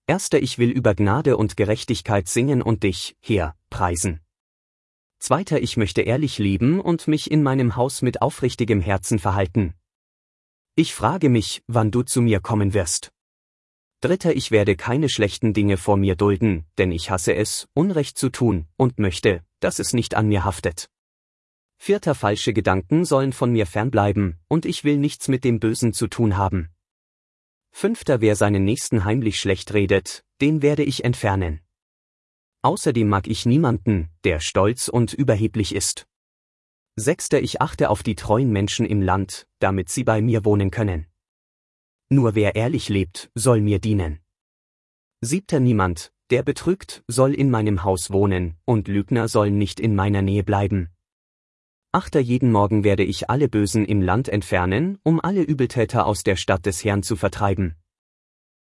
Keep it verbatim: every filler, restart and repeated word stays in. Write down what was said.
Erster, ich will über Gnade und Gerechtigkeit singen und dich, Herr, preisen. Zweiter, ich möchte ehrlich leben und mich in meinem Haus mit aufrichtigem Herzen verhalten. Ich frage mich, wann du zu mir kommen wirst. Dritter, ich werde keine schlechten Dinge vor mir dulden, denn ich hasse es, Unrecht zu tun, und möchte, dass es nicht an mir haftet. Vierter, falsche Gedanken sollen von mir fernbleiben, und ich will nichts mit dem Bösen zu tun haben. Fünfter, wer seinen Nächsten heimlich schlecht redet, den werde ich entfernen. Außerdem mag ich niemanden, der stolz und überheblich ist. Sechster, ich achte auf die treuen Menschen im Land, damit sie bei mir wohnen können. Nur wer ehrlich lebt, soll mir dienen. Siebter, niemand, der betrügt, soll in meinem Haus wohnen, und Lügner sollen nicht in meiner Nähe bleiben. Achter, jeden Morgen werde ich alle Bösen im Land entfernen, um alle Übeltäter aus der Stadt des Herrn zu vertreiben.